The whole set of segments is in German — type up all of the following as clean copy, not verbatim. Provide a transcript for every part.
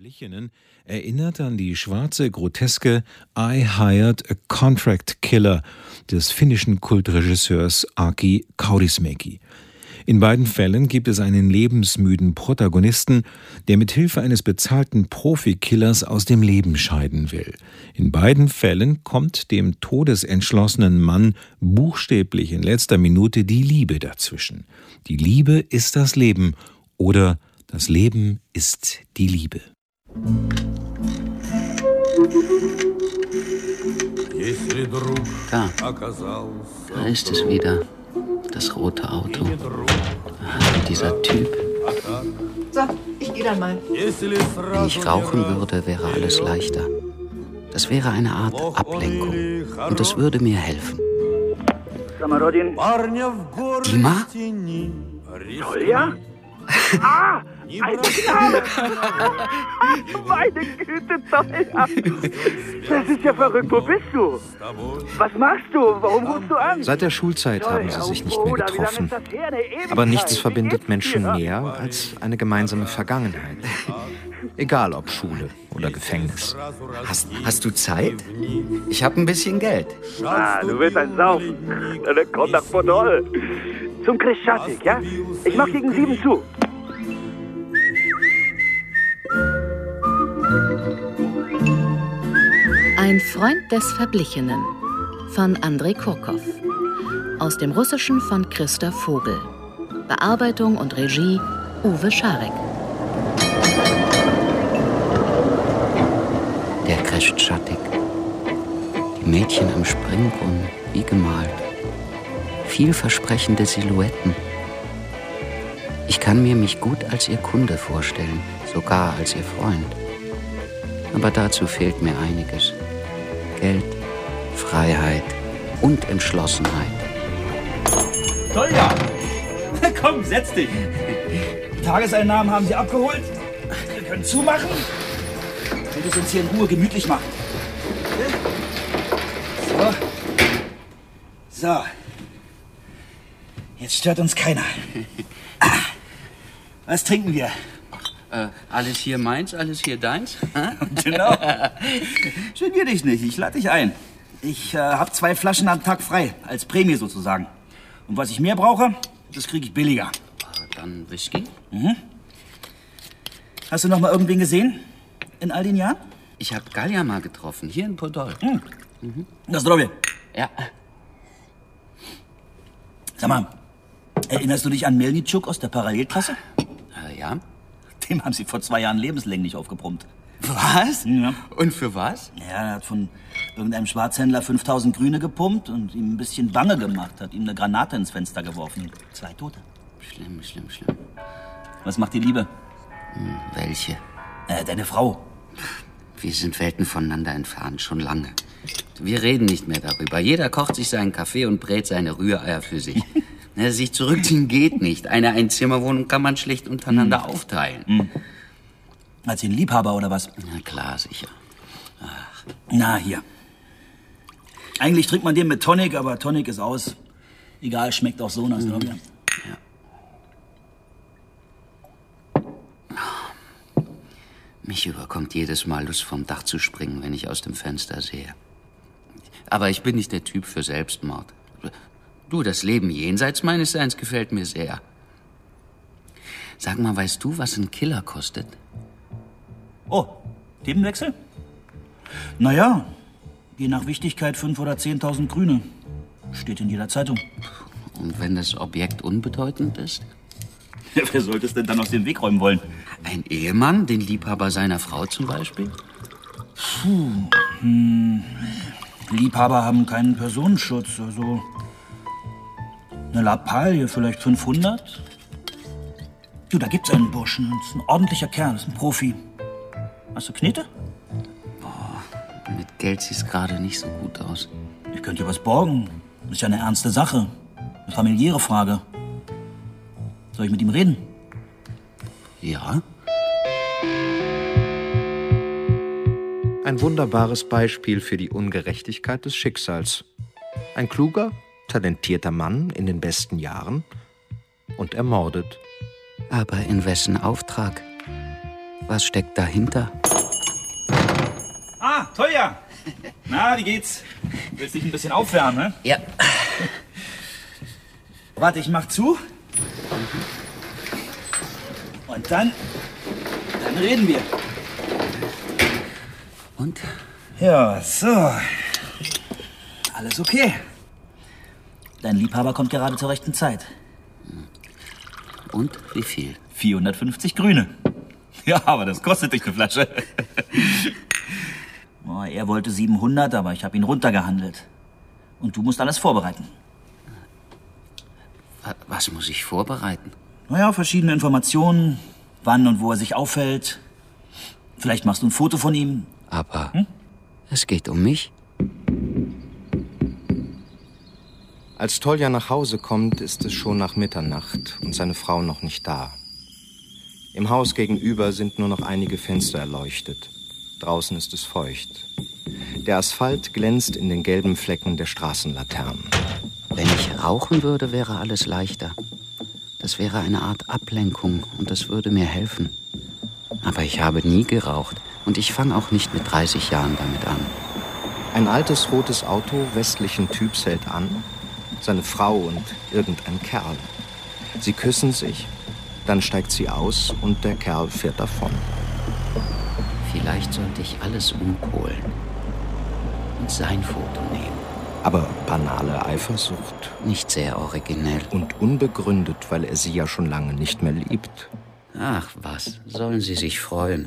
Verblichenen erinnert an die schwarze, groteske I Hired a Contract Killer des finnischen Kultregisseurs Aki Kaurismäki. In beiden Fällen gibt es einen lebensmüden Protagonisten, der mit Hilfe eines bezahlten Profikillers aus dem Leben scheiden will. In beiden Fällen kommt dem todesentschlossenen Mann buchstäblich in letzter Minute die Liebe dazwischen. Die Liebe ist das Leben oder das Leben ist die Liebe. Da ist es wieder, das rote Auto. Dieser Typ. So, ich gehe dann mal. Wenn ich rauchen würde, wäre alles leichter. Das wäre eine Art Ablenkung. Und es würde mir helfen. Dima? Julia? Ah! Ein Knabe! Meine Güte, Tolja! Das ist ja verrückt. Wo bist du? Was machst du? Warum rufst du an? Seit der Schulzeit haben sie sich nicht mehr getroffen. Aber nichts verbindet Menschen mehr als eine gemeinsame Vergangenheit. Egal ob Schule oder Gefängnis. Hast du Zeit? Ich habe ein bisschen Geld. Ah, du willst ein Saufen. Dann komm nach Podol. Zum Krischatik, ja? Ich mach gegen 7 zu. Ein Freund des Verblichenen von Andrei Kurkow. Aus dem Russischen von Christa Vogel. Bearbeitung und Regie Uwe Scharek. Der Krischatik. Die Mädchen am Springbrunnen, wie gemalt. Vielversprechende Silhouetten. Ich kann mir mich gut als ihr Kunde vorstellen, sogar als ihr Freund. Aber dazu fehlt mir einiges. Geld, Freiheit und Entschlossenheit. Tolja! Komm, setz dich! Tageseinnahmen haben Sie abgeholt. Wir können zumachen und es uns hier in Ruhe gemütlich machen. So. Jetzt stört uns keiner. Was trinken wir? Alles hier meins, alles hier deins? Genau. Genier dich nicht, ich lade dich ein. Ich habe 2 Flaschen am Tag frei, als Prämie sozusagen. Und was ich mehr brauche, das kriege ich billiger. Dann Whisky? Mhm. Hast du noch mal irgendwen gesehen in all den Jahren? Ich habe Galja mal getroffen, hier in Podol. Das Zdrowie. Ja. Sag mal, erinnerst du dich an Melnitschuk aus der Parallelklasse? Ja. Dem haben sie vor 2 Jahren lebenslänglich aufgebrummt. Was? Ja. Und für was? Ja, er hat von irgendeinem Schwarzhändler 5000 Grüne gepumpt und ihm ein bisschen bange gemacht, hat ihm eine Granate ins Fenster geworfen. 2 Tote. Schlimm. Was macht die Liebe? Welche? Deine Frau. Wir sind Welten voneinander entfernt, schon lange. Wir reden nicht mehr darüber. Jeder kocht sich seinen Kaffee und brät seine Rühreier für sich. Sich zurückziehen geht nicht. Eine Einzimmerwohnung kann man schlecht untereinander aufteilen. Als den Liebhaber oder was? Na klar, sicher. Ach. Na, hier. Eigentlich trinkt man den mit Tonic, aber Tonic ist aus. Egal, schmeckt auch so nach Zdrowie. Ja. Mich überkommt jedes Mal Lust, vom Dach zu springen, wenn ich aus dem Fenster sehe. Aber ich bin nicht der Typ für Selbstmord. Du, das Leben jenseits meines Seins gefällt mir sehr. Sag mal, weißt du, was ein Killer kostet? Oh, Themenwechsel? Naja, je nach Wichtigkeit 5.000 oder 10.000 Grüne. Steht in jeder Zeitung. Und wenn das Objekt unbedeutend ist? Wer sollte es denn dann aus dem Weg räumen wollen? Ein Ehemann, den Liebhaber seiner Frau zum Beispiel? Liebhaber haben keinen Personenschutz, also eine Lappalie, vielleicht 500. Du, da gibt's einen Burschen, das ist ein ordentlicher Kerl, das ist ein Profi. Hast du Knete? Mit Geld sieht's gerade nicht so gut aus. Ich könnte dir was borgen. Das ist ja eine ernste Sache. Eine familiäre Frage. Soll ich mit ihm reden? Ja? Ein wunderbares Beispiel für die Ungerechtigkeit des Schicksals. Ein kluger, talentierter Mann in den besten Jahren und ermordet. Aber in wessen Auftrag? Was steckt dahinter? Ah, Tolja! Na, wie geht's? Willst dich ein bisschen aufwärmen, ne? Ja. Warte, ich mach zu. Und dann reden wir. Und? Ja, so. Alles okay. Dein Liebhaber kommt gerade zur rechten Zeit. Und wie viel? 450 Grüne. Ja, aber das kostet dich eine Flasche. Oh, er wollte 700, aber ich habe ihn runtergehandelt. Und du musst alles vorbereiten. Was muss ich vorbereiten? Naja, verschiedene Informationen, wann und wo er sich aufhält. Vielleicht machst du ein Foto von ihm. Aber es geht um mich. Als Tolja nach Hause kommt, ist es schon nach Mitternacht und seine Frau noch nicht da. Im Haus gegenüber sind nur noch einige Fenster erleuchtet. Draußen ist es feucht. Der Asphalt glänzt in den gelben Flecken der Straßenlaternen. Wenn ich rauchen würde, wäre alles leichter. Das wäre eine Art Ablenkung und das würde mir helfen. Aber ich habe nie geraucht und ich fange auch nicht mit 30 Jahren damit an. Ein altes rotes Auto westlichen Typs hält an. Seine Frau und irgendein Kerl. Sie küssen sich, dann steigt sie aus und der Kerl fährt davon. Vielleicht sollte ich alles umpolen und sein Foto nehmen. Aber banale Eifersucht. Nicht sehr originell. Und unbegründet, weil er sie ja schon lange nicht mehr liebt. Ach was, sollen sie sich freuen.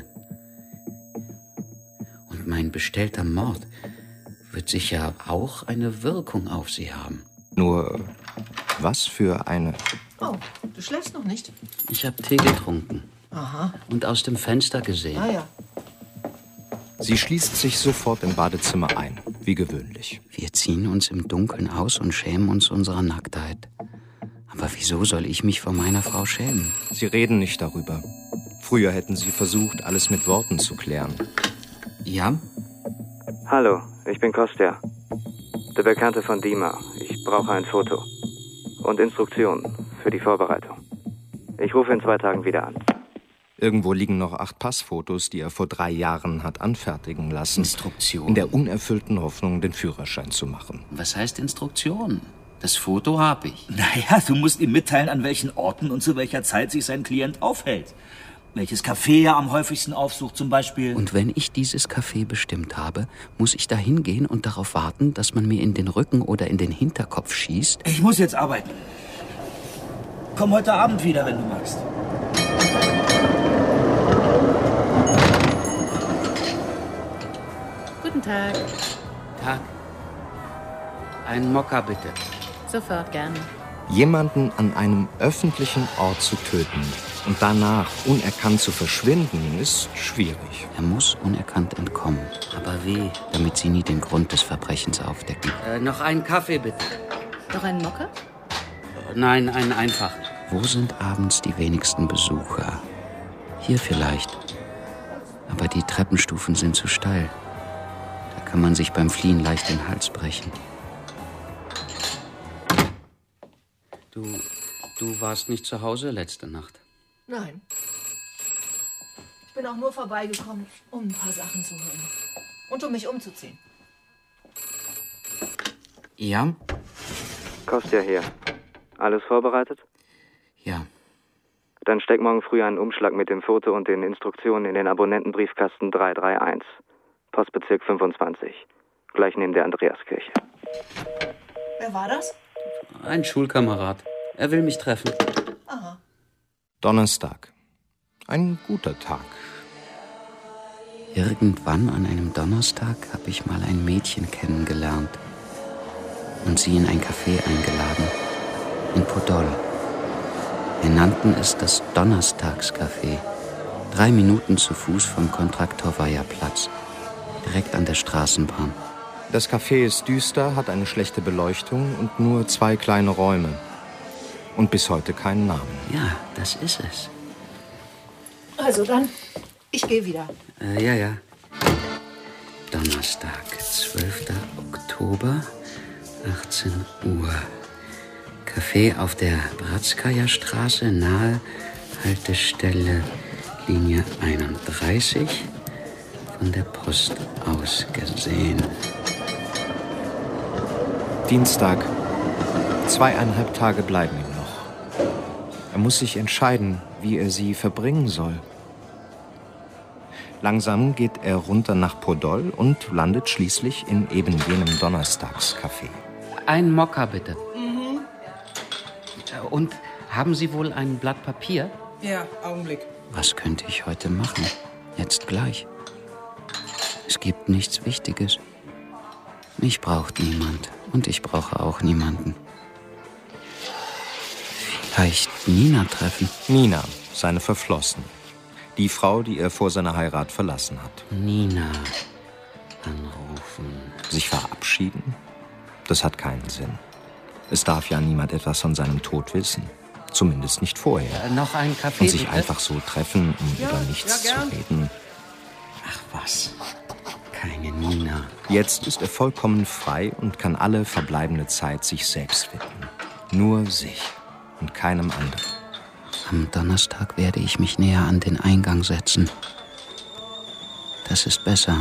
Und mein bestellter Mord wird sicher auch eine Wirkung auf sie haben. Nur, was für eine... Oh, du schläfst noch nicht? Ich habe Tee getrunken. Aha. Und aus dem Fenster gesehen. Ah ja. Sie schließt sich sofort im Badezimmer ein, wie gewöhnlich. Wir ziehen uns im Dunkeln aus und schämen uns unserer Nacktheit. Aber wieso soll ich mich vor meiner Frau schämen? Sie reden nicht darüber. Früher hätten sie versucht, alles mit Worten zu klären. Ja? Hallo, ich bin Kostja. Der Bekannte von Dima. Ich brauche ein Foto. Und Instruktionen für die Vorbereitung. Ich rufe in 2 Tagen wieder an. Irgendwo liegen noch 8 Passfotos, die er vor 3 Jahren hat anfertigen lassen. Instruktionen? In der unerfüllten Hoffnung, den Führerschein zu machen. Was heißt Instruktionen? Das Foto habe ich. Naja, du musst ihm mitteilen, an welchen Orten und zu welcher Zeit sich sein Klient aufhält. Welches Café er am häufigsten aufsucht zum Beispiel. Und wenn ich dieses Café bestimmt habe, muss ich da hingehen und darauf warten, dass man mir in den Rücken oder in den Hinterkopf schießt? Ich muss jetzt arbeiten. Komm heute Abend wieder, wenn du magst. Guten Tag. Tag. Ein Mokka bitte. Sofort gerne. Jemanden an einem öffentlichen Ort zu töten und danach unerkannt zu verschwinden, ist schwierig. Er muss unerkannt entkommen. Aber wie? Damit sie nie den Grund des Verbrechens aufdecken. Noch einen Kaffee bitte. Noch einen Mokka? Nein, einen einfachen. Wo sind abends die wenigsten Besucher? Hier vielleicht. Aber die Treppenstufen sind zu steil. Da kann man sich beim Fliehen leicht den Hals brechen. Du warst nicht zu Hause letzte Nacht? Nein. Ich bin auch nur vorbeigekommen, um ein paar Sachen zu holen. Und um mich umzuziehen. Ja? Kostja hier. Alles vorbereitet? Ja. Dann steck morgen früh einen Umschlag mit dem Foto und den Instruktionen in den Abonnentenbriefkasten 331. Postbezirk 25. Gleich neben der Andreaskirche. Wer war das? Ein Schulkamerad. Er will mich treffen. Aha. Donnerstag. Ein guter Tag. Irgendwann an einem Donnerstag habe ich mal ein Mädchen kennengelernt und sie in ein Café eingeladen, in Podol. Wir nannten es das Donnerstagscafé. 3 Minuten zu Fuß vom Kontraktowaja-Platz, direkt an der Straßenbahn. Das Café ist düster, hat eine schlechte Beleuchtung und nur 2 kleine Räume. Und bis heute keinen Namen. Ja, das ist es. Also dann, ich gehe wieder. Ja. Donnerstag, 12. Oktober, 18 Uhr. Café auf der Bratskaja Straße, nahe Haltestelle Linie 31 von der Post aus gesehen. Dienstag. 2,5 Tage bleiben ihm noch. Er muss sich entscheiden, wie er sie verbringen soll. Langsam geht er runter nach Podol und landet schließlich in eben jenem Donnerstagscafé. Ein Mokka, bitte. Mhm. Und haben Sie wohl ein Blatt Papier? Ja, Augenblick. Was könnte ich heute machen? Jetzt gleich. Es gibt nichts Wichtiges. Mich braucht niemand und ich brauche auch niemanden. Vielleicht Nina treffen? Nina, seine Verflossene. Die Frau, die er vor seiner Heirat verlassen hat. Nina anrufen. Sich verabschieden? Das hat keinen Sinn. Es darf ja niemand etwas von seinem Tod wissen. Zumindest nicht vorher. Noch einen Kaffee, und sich bitte? Einfach so treffen, um über nichts zu reden. Ach was, keine Nina. Jetzt ist er vollkommen frei und kann alle verbleibende Zeit sich selbst widmen. Nur sich und keinem anderen. Am Donnerstag werde ich mich näher an den Eingang setzen. Das ist besser.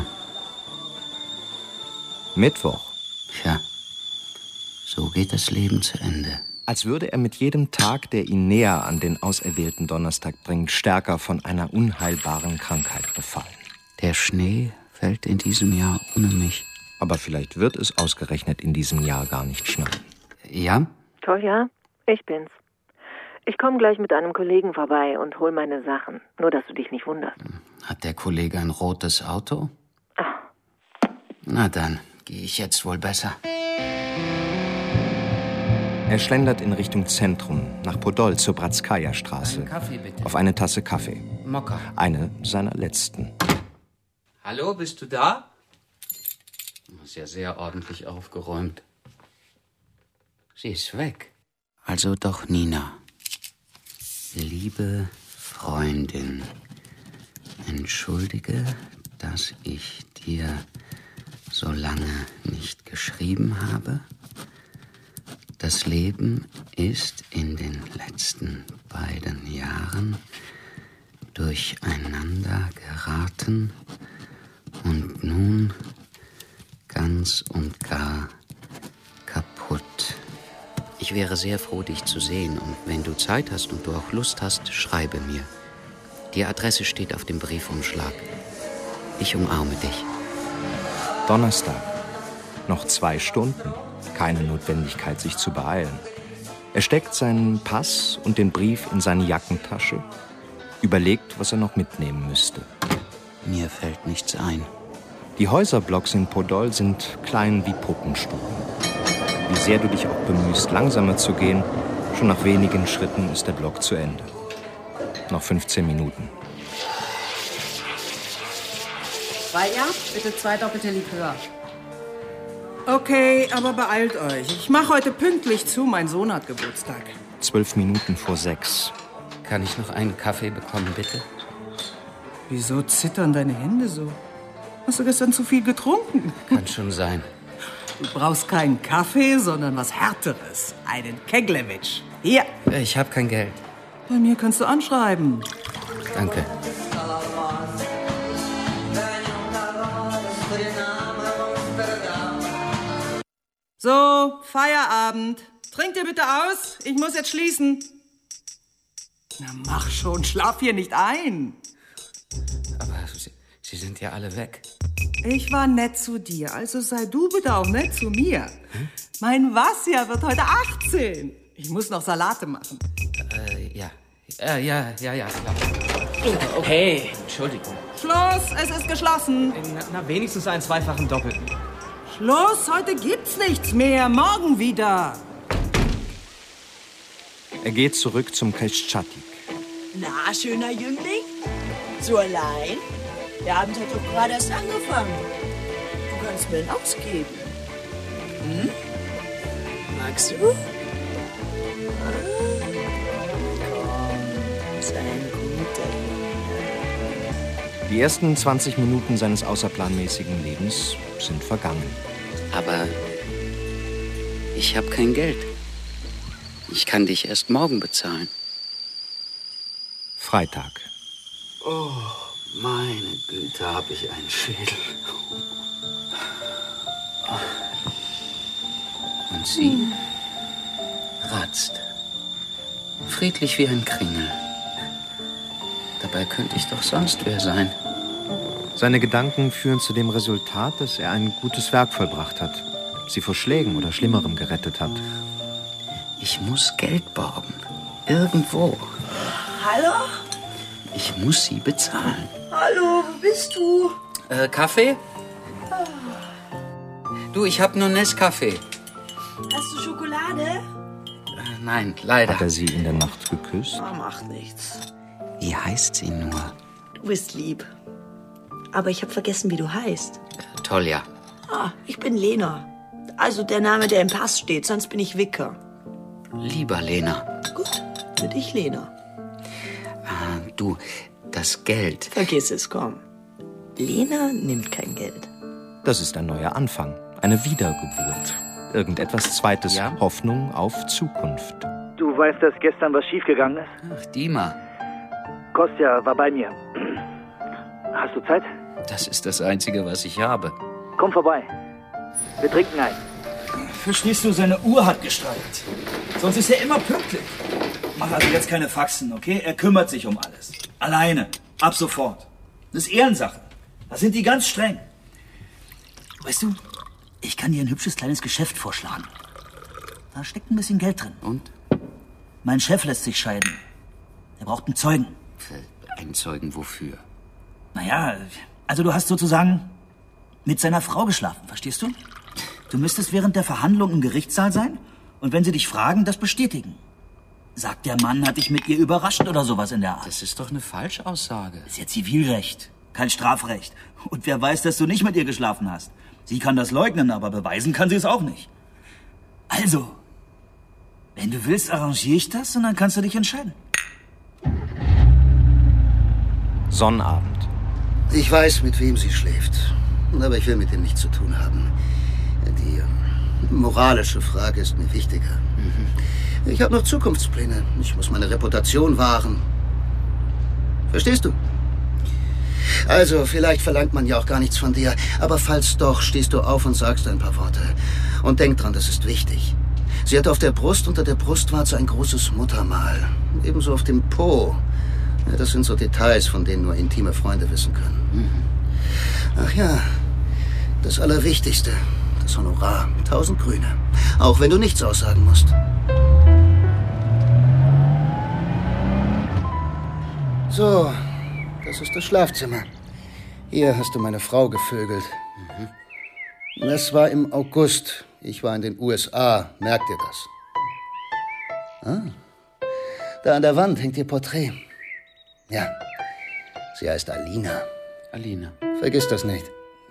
Mittwoch. Ja, so geht das Leben zu Ende. Als würde er mit jedem Tag, der ihn näher an den auserwählten Donnerstag bringt, stärker von einer unheilbaren Krankheit befallen. Der Schnee fällt in diesem Jahr ohne mich. Aber vielleicht wird es ausgerechnet in diesem Jahr gar nicht schneien. Ja? Tolja, ich bin's. Ich komme gleich mit einem Kollegen vorbei und hol meine Sachen. Nur, dass du dich nicht wunderst. Hat der Kollege ein rotes Auto? Ach. Na dann, gehe ich jetzt wohl besser. Er schlendert in Richtung Zentrum, nach Podol zur Bratskaja-Straße. Einen Kaffee, bitte. Auf eine Tasse Kaffee. Mokka. Eine seiner letzten. Hallo, bist du da? Du hast ja sehr ordentlich aufgeräumt. Sie ist weg. Also doch Nina. Liebe Freundin, entschuldige, dass ich dir so lange nicht geschrieben habe. Das Leben ist in den letzten beiden Jahren durcheinander geraten und nun ganz und gar kaputt. Ich wäre sehr froh, dich zu sehen, und wenn du Zeit hast und du auch Lust hast, schreibe mir. Die Adresse steht auf dem Briefumschlag. Ich umarme dich. Donnerstag. Noch 2 Stunden. Keine Notwendigkeit, sich zu beeilen. Er steckt seinen Pass und den Brief in seine Jackentasche, überlegt, was er noch mitnehmen müsste. Mir fällt nichts ein. Die Häuserblocks in Podol sind klein wie Puppenstuben. Wie sehr du dich auch bemühst, langsamer zu gehen, schon nach wenigen Schritten ist der Block zu Ende. Noch 15 Minuten. Tolja, bitte 2 doppelte Likör. Okay, aber beeilt euch. Ich mache heute pünktlich zu. Mein Sohn hat Geburtstag. 12 Minuten vor 6. Kann ich noch einen Kaffee bekommen, bitte? Wieso zittern deine Hände so? Hast du gestern zu viel getrunken? Kann schon sein. Du brauchst keinen Kaffee, sondern was Härteres. Einen Keglewitsch. Hier. Ich habe kein Geld. Bei mir kannst du anschreiben. Danke. So, Feierabend. Trink dir bitte aus. Ich muss jetzt schließen. Na, mach schon. Schlaf hier nicht ein. Aber Sie sind ja alle weg. Ich war nett zu dir, also sei du bitte auch nett zu mir. Mein Vasja wird heute 18. Ich muss noch Salate machen. Ja. Ja, klar. Okay, Entschuldigung. Schluss, es ist geschlossen. Na, wenigstens einen zweifachen Doppelten. Schluss, heute gibt's nichts mehr. Morgen wieder. Er geht zurück zum Kreschtschatik. Na, schöner Jüngling? So allein? Der Abend hat doch gerade erst angefangen. Du kannst mir einen ausgeben. Hm? Magst du? Komm, sei ein guter Junge. Die ersten 20 Minuten seines außerplanmäßigen Lebens sind vergangen. Aber ich habe kein Geld. Ich kann dich erst morgen bezahlen. Freitag. Oh, meine Güte, hab ich einen Schädel. Und sie ratzt. Friedlich wie ein Kringel. Dabei könnte ich doch sonst wer sein. Seine Gedanken führen zu dem Resultat, dass er ein gutes Werk vollbracht hat. Sie vor Schlägen oder Schlimmerem gerettet hat. Ich muss Geld borgen. Irgendwo. Hallo? Ich muss sie bezahlen. Hallo, wo bist du? Kaffee? Du, ich hab nur Nescafé. Hast du Schokolade? Nein, leider. Hat er sie in der Nacht geküsst? Oh, macht nichts. Wie heißt sie nur? Du bist lieb. Aber ich habe vergessen, wie du heißt. Tolja. Ah, ich bin Lena. Also der Name, der im Pass steht, sonst bin ich Wicker. Lieber Lena. Gut, für dich Lena. Du, das Geld. Vergiss es, komm. Lena nimmt kein Geld. Das ist ein neuer Anfang, eine Wiedergeburt. Irgendetwas Zweites, ja? Hoffnung auf Zukunft. Du weißt, dass gestern was schiefgegangen ist? Ach, Dima. Kostja war bei mir. Hast du Zeit? Das ist das Einzige, was ich habe. Komm vorbei. Wir trinken ein. Verstehst du, seine Uhr hat gestreikt. Sonst ist er immer pünktlich. Mach also jetzt keine Faxen, okay? Er kümmert sich um alles. Alleine. Ab sofort. Das ist Ehrensache. Da sind die ganz streng. Weißt du, ich kann dir ein hübsches kleines Geschäft vorschlagen. Da steckt ein bisschen Geld drin. Und? Mein Chef lässt sich scheiden. Er braucht einen Zeugen. Einen Zeugen wofür? Naja, also du hast sozusagen mit seiner Frau geschlafen, verstehst du? Du müsstest während der Verhandlung im Gerichtssaal sein und wenn sie dich fragen, das bestätigen. Sagt, der Mann hat dich mit ihr überrascht oder sowas in der Art. Das ist doch eine Falschaussage. Das ist ja Zivilrecht, kein Strafrecht. Und wer weiß, dass du nicht mit ihr geschlafen hast? Sie kann das leugnen, aber beweisen kann sie es auch nicht. Also, wenn du willst, arrangiere ich das und dann kannst du dich entscheiden. Sonnabend. Ich weiß, mit wem sie schläft. Aber ich will mit dem nichts zu tun haben. Die moralische Frage ist mir wichtiger. Ich habe noch Zukunftspläne. Ich muss meine Reputation wahren. Verstehst du? Also, vielleicht verlangt man ja auch gar nichts von dir. Aber falls doch, stehst du auf und sagst ein paar Worte. Und denk dran, das ist wichtig. Sie hat auf der Brust unter der Brustwarze ein großes Muttermal. Ebenso auf dem Po. Ja, das sind so Details, von denen nur intime Freunde wissen können. Ach ja, das Allerwichtigste, das Honorar, 1000 Grüne. Auch wenn du nichts aussagen musst. So, das ist das Schlafzimmer. Hier hast du meine Frau gevögelt. Das war im August. Ich war in den USA. Merkt ihr das? Ah, da an der Wand hängt ihr Porträt. Ja, sie heißt Alina. Alina. Vergiss das nicht.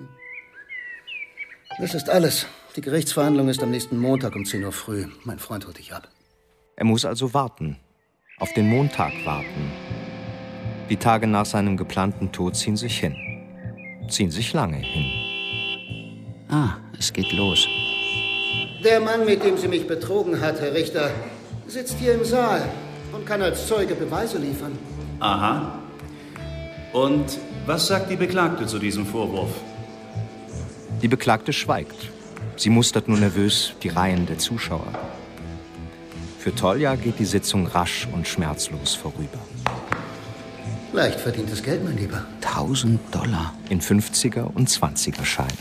Das ist alles. Die Gerichtsverhandlung ist am nächsten Montag um 10 Uhr früh. Mein Freund holt dich ab. Er muss also warten. Auf den Montag warten. Die Tage nach seinem geplanten Tod ziehen sich hin. Ziehen sich lange hin. Ah, es geht los. Der Mann, mit dem Sie mich betrogen hat, Herr Richter, sitzt hier im Saal und kann als Zeuge Beweise liefern. Aha. Und was sagt die Beklagte zu diesem Vorwurf? Die Beklagte schweigt. Sie mustert nur nervös die Reihen der Zuschauer. Für Tolja geht die Sitzung rasch und schmerzlos vorüber. Leicht verdientes Geld, mein Lieber. $1000. In 50er und 20er Scheinen.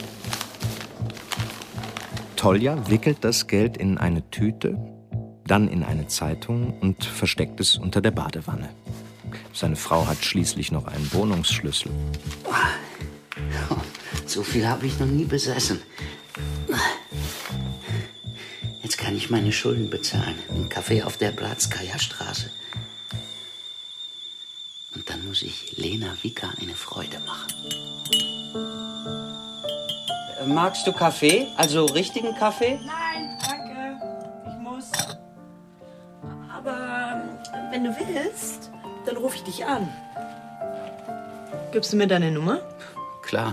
Tolja wickelt das Geld in eine Tüte, dann in eine Zeitung und versteckt es unter der Badewanne. Seine Frau hat schließlich noch einen Wohnungsschlüssel. So viel habe ich noch nie besessen. Jetzt kann ich meine Schulden bezahlen. Im Café auf der Blatskaja-Straße. Und dann muss ich Lena Wicker eine Freude machen. Magst du Kaffee? Also richtigen Kaffee? Nein, danke. Ich muss. Aber wenn du willst, dann rufe ich dich an. Gibst du mir deine Nummer? Klar.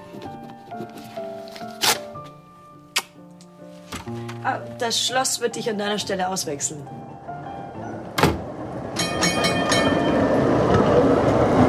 Das Schloss wird dich an deiner Stelle auswechseln.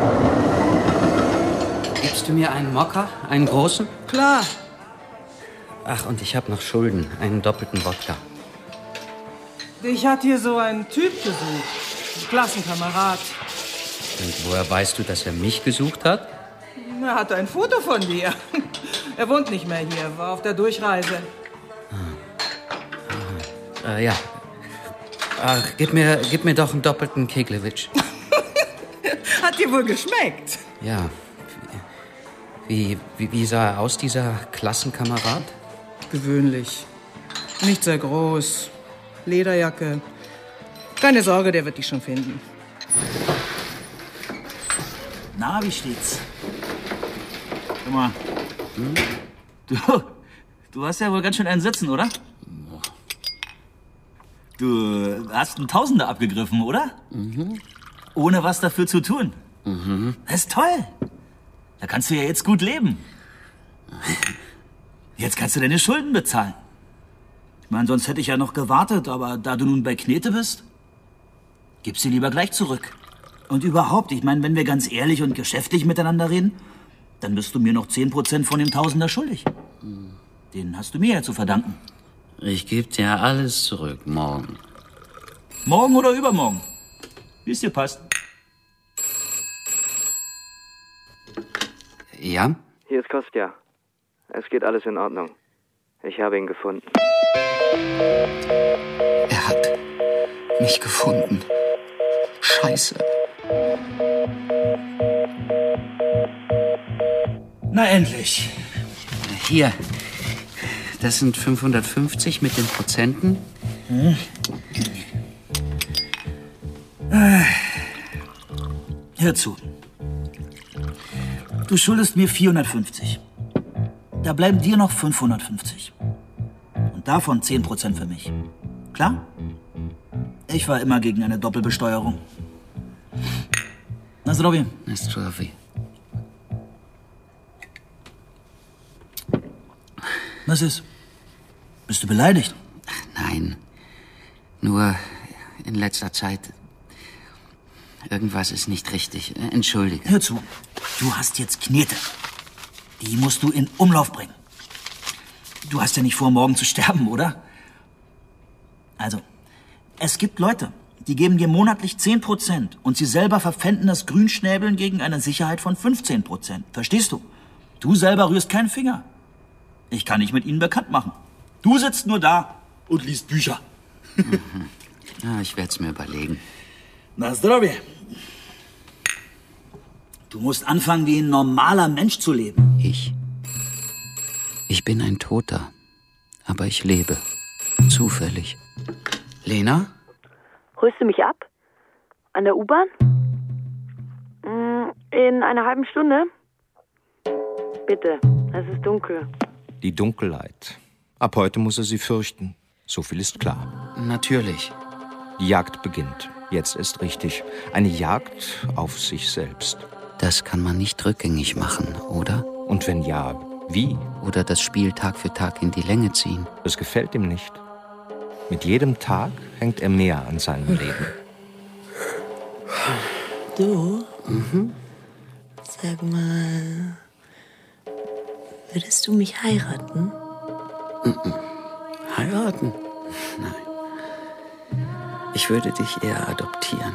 du mir einen Mokka, einen großen? Klar. Ach, und ich habe noch Schulden, einen doppelten Wodka. Dich hat hier so ein Typ gesucht. Ein Klassenkamerad. Und woher weißt du, dass er mich gesucht hat? Er hat ein Foto von dir. Er wohnt nicht mehr hier, war auf der Durchreise. Ja. Ach, gib mir doch einen doppelten Keglewitsch. Hat dir wohl geschmeckt? Ja. Wie sah er aus, dieser Klassenkamerad? Gewöhnlich. Nicht sehr groß. Lederjacke. Keine Sorge, der wird dich schon finden. Na, wie steht's? Guck mal. Du hast ja wohl ganz schön einen Sitzen, oder? Du hast einen Tausender abgegriffen, oder? Mhm. Ohne was dafür zu tun. Mhm. Das ist toll. Da kannst du ja jetzt gut leben. Jetzt kannst du deine Schulden bezahlen. Ich meine, sonst hätte ich ja noch gewartet, aber da du nun bei Knete bist, gibst sie lieber gleich zurück. Und überhaupt, ich meine, wenn wir ganz ehrlich und geschäftlich miteinander reden, dann bist du mir noch 10% von dem Tausender schuldig. Den hast du mir ja zu verdanken. Ich gebe dir alles zurück, morgen. Morgen oder übermorgen? Wie es dir passt. Ja? Hier ist Kostja. Es geht alles in Ordnung. Ich habe ihn gefunden. Er hat mich gefunden. Scheiße. Na endlich. Hier. Das sind 550 mit den Prozenten. Hör zu. Du schuldest mir 450. Da bleiben dir noch 550. Und davon 10% für mich. Klar? Ich war immer gegen eine Doppelbesteuerung. Na zdrowie. Na zdrowie. Was ist? Bist du beleidigt? Nein. Nur in letzter Zeit... Irgendwas ist nicht richtig. Entschuldige. Hör zu. Du hast jetzt Knete. Die musst du in Umlauf bringen. Du hast ja nicht vor, morgen zu sterben, oder? Also, es gibt Leute, die geben dir monatlich 10% und sie selber verpfänden das Grünschnäbeln gegen eine Sicherheit von 15%. Verstehst du? Du selber rührst keinen Finger. Ich kann dich mit ihnen bekannt machen. Du sitzt nur da und liest Bücher. Mhm. Ja, ich werde es mir überlegen. Na zdrowie. Du musst anfangen, wie ein normaler Mensch zu leben. Ich bin ein Toter, aber ich lebe. Zufällig. Lena? Holst du mich ab? An der U-Bahn? In einer halben Stunde? Bitte, es ist dunkel. Die Dunkelheit. Ab heute muss er sie fürchten. So viel ist klar. Natürlich. Die Jagd beginnt. Jetzt ist richtig. Eine Jagd auf sich selbst. Das kann man nicht rückgängig machen, oder? Und wenn ja, wie? Oder das Spiel Tag für Tag in die Länge ziehen. Das gefällt ihm nicht. Mit jedem Tag hängt er mehr an seinem Leben. Du? Mhm. Sag mal, würdest du mich heiraten? Heiraten? Nein. Ich würde dich eher adoptieren.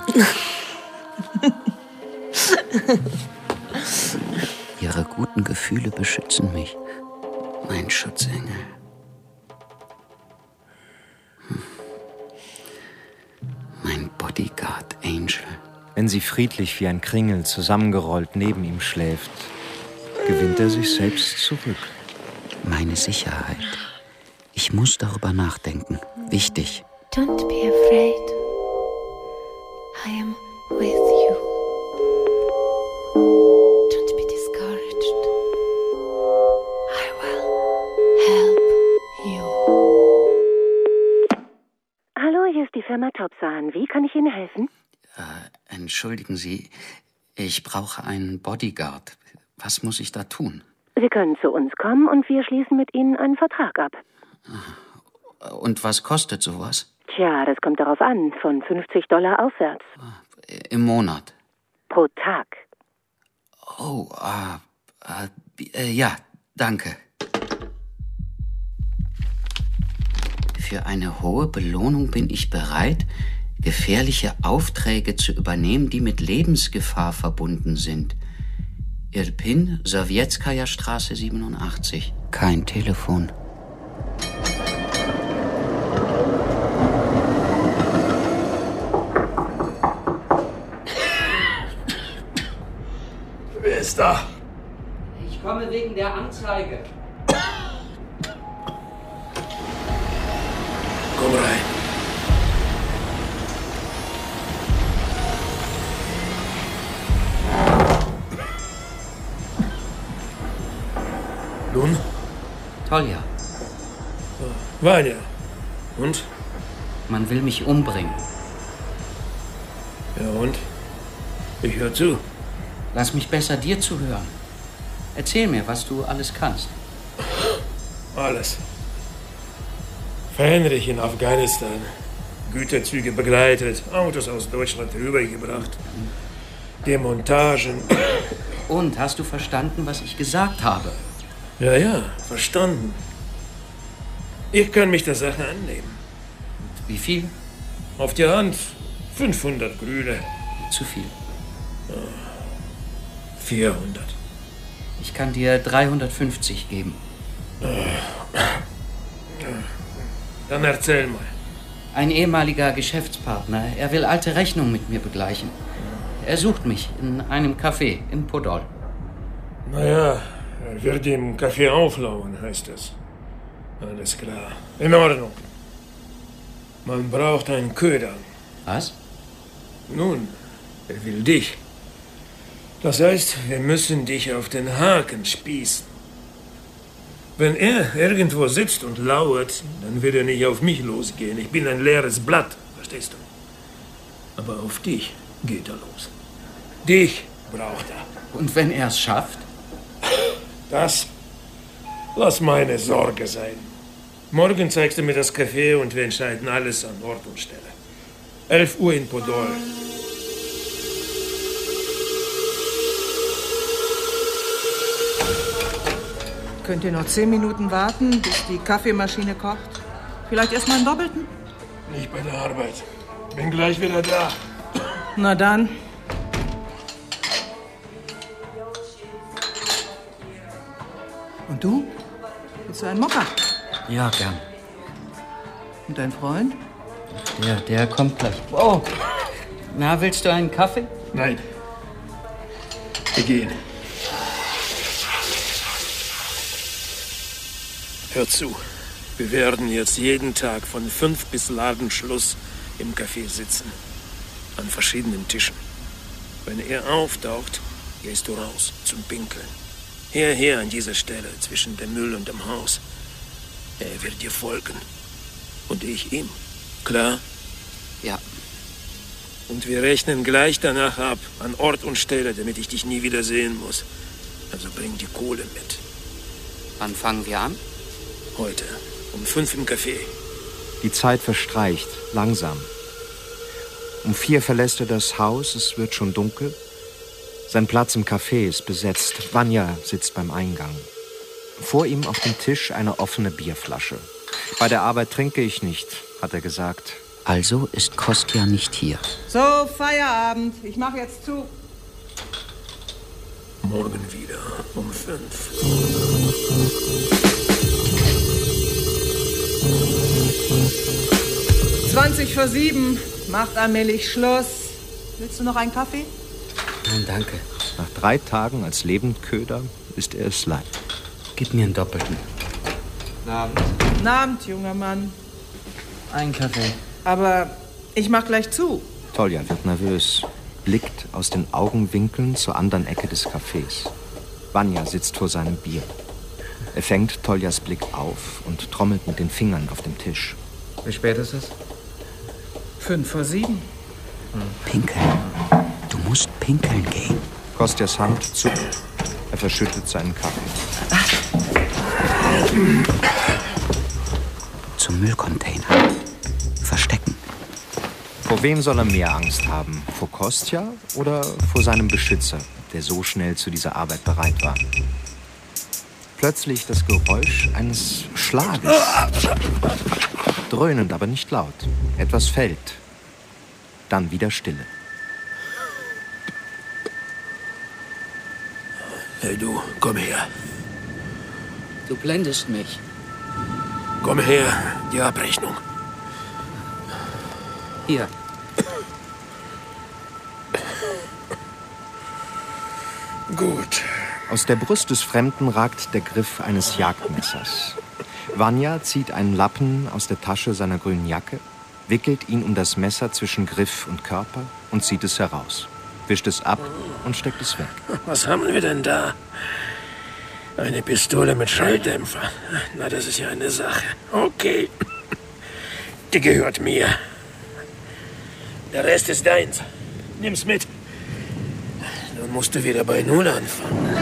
Ihre guten Gefühle beschützen mich. Mein Schutzengel. Mein Bodyguard Angel. Wenn sie friedlich wie ein Kringel zusammengerollt neben ihm schläft, gewinnt er sich selbst zurück. Meine Sicherheit. Ich muss darüber nachdenken. Wichtig. Don't be afraid. I am with you. Don't be discouraged. I will help you. Hallo, hier ist die Firma Topsan. Wie kann ich Ihnen helfen? Entschuldigen Sie, ich brauche einen Bodyguard. Was muss ich da tun? Sie können zu uns kommen und wir schließen mit Ihnen einen Vertrag ab. Und was kostet sowas? Tja, das kommt darauf an. Von $50 aufwärts. Im Monat? Pro Tag. Oh, Ja, danke. Für eine hohe Belohnung bin ich bereit, gefährliche Aufträge zu übernehmen, die mit Lebensgefahr verbunden sind. Irpin, Sowjetskaja Straße 87. Kein Telefon. Wer ist da? Ich komme wegen der Anzeige. Komm rein. Nun? Tolja. Vanya. Und? Man will mich umbringen. Ja, und? Ich höre zu. Lass mich besser dir zuhören. Erzähl mir, was du alles kannst. Alles. Fähnrich in Afghanistan. Güterzüge begleitet, Autos aus Deutschland rübergebracht. Demontagen. Und, hast du verstanden, was ich gesagt habe? Ja, verstanden. Ich kann mich der Sache annehmen. Wie viel? Auf die Hand 500 Grüne. Zu viel. 400. Ich kann dir 350 geben. Dann erzähl mal. Ein ehemaliger Geschäftspartner. Er will alte Rechnungen mit mir begleichen. Er sucht mich in einem Café in Podol. Naja, er wird im Café auflauern, heißt es. Alles klar. In Ordnung. Man braucht einen Köder. Was? Nun, er will dich. Das heißt, wir müssen dich auf den Haken spießen. Wenn er irgendwo sitzt und lauert, dann wird er nicht auf mich losgehen. Ich bin ein leeres Blatt, verstehst du? Aber auf dich geht er los. Dich braucht er. Und wenn er es schafft? Das lass meine Sorge sein. Morgen zeigst du mir das Café und wir entscheiden alles an Ort und Stelle. 11 Uhr in Podol. Könnt ihr noch 10 Minuten warten, bis die Kaffeemaschine kocht? Vielleicht erst mal einen Doppelten? Nicht bei der Arbeit. Bin gleich wieder da. Na dann. Und du? Willst du einen Mokka? Ja, gern. Und dein Freund? Der kommt gleich. Oh! Na, willst du einen Kaffee? Nein. Wir gehen. Hör zu. Wir werden jetzt jeden Tag von 5 bis Ladenschluss im Café sitzen. An verschiedenen Tischen. Wenn er auftaucht, gehst du raus zum Pinkeln. Hierher an dieser Stelle zwischen dem Müll und dem Haus. Er wird dir folgen. Und ich ihm. Klar? Ja. Und wir rechnen gleich danach ab, an Ort und Stelle, damit ich dich nie wieder sehen muss. Also bring die Kohle mit. Wann fangen wir an? Heute, um 5 im Café. Die Zeit verstreicht, langsam. Um 4 verlässt er das Haus, es wird schon dunkel. Sein Platz im Café ist besetzt. Vanya sitzt beim Eingang. Vor ihm auf dem Tisch eine offene Bierflasche. Bei der Arbeit trinke ich nicht, hat er gesagt. Also ist Kostja nicht hier. So, Feierabend. Ich mache jetzt zu. Morgen wieder um 5. 20 vor 7. Macht allmählich Schluss. Willst du noch einen Kaffee? Nein, danke. Nach 3 Tagen als Lebendköder ist er es leid. Gib mir einen Doppelten. Guten Abend. Guten Abend, junger Mann. Ein Kaffee. Aber ich mach gleich zu. Tolja wird nervös, blickt aus den Augenwinkeln zur anderen Ecke des Cafés. Vanya sitzt vor seinem Bier. Er fängt Toljas Blick auf und trommelt mit den Fingern auf dem Tisch. Wie spät ist es? 5 vor 7. Pinkeln. Du musst pinkeln gehen. Kostjas Hand zuckt. Er verschüttet seinen Kaffee. Zum Müllcontainer. Verstecken. Vor wem soll er mehr Angst haben? Vor Kostja oder vor seinem Beschützer, der so schnell zu dieser Arbeit bereit war? Plötzlich das Geräusch eines Schlages. Dröhnend, aber nicht laut. Etwas fällt. Dann wieder Stille. Hey du, komm her. Du blendest mich. Komm her, die Abrechnung. Hier. Gut. Aus der Brust des Fremden ragt der Griff eines Jagdmessers. Vanya zieht einen Lappen aus der Tasche seiner grünen Jacke, wickelt ihn um das Messer zwischen Griff und Körper und zieht es heraus, wischt es ab und steckt es weg. Was haben wir denn da? Eine Pistole mit Schalldämpfer. Na, das ist ja eine Sache. Okay. Die gehört mir. Der Rest ist deins. Nimm's mit. Dann musst du wieder bei Null anfangen.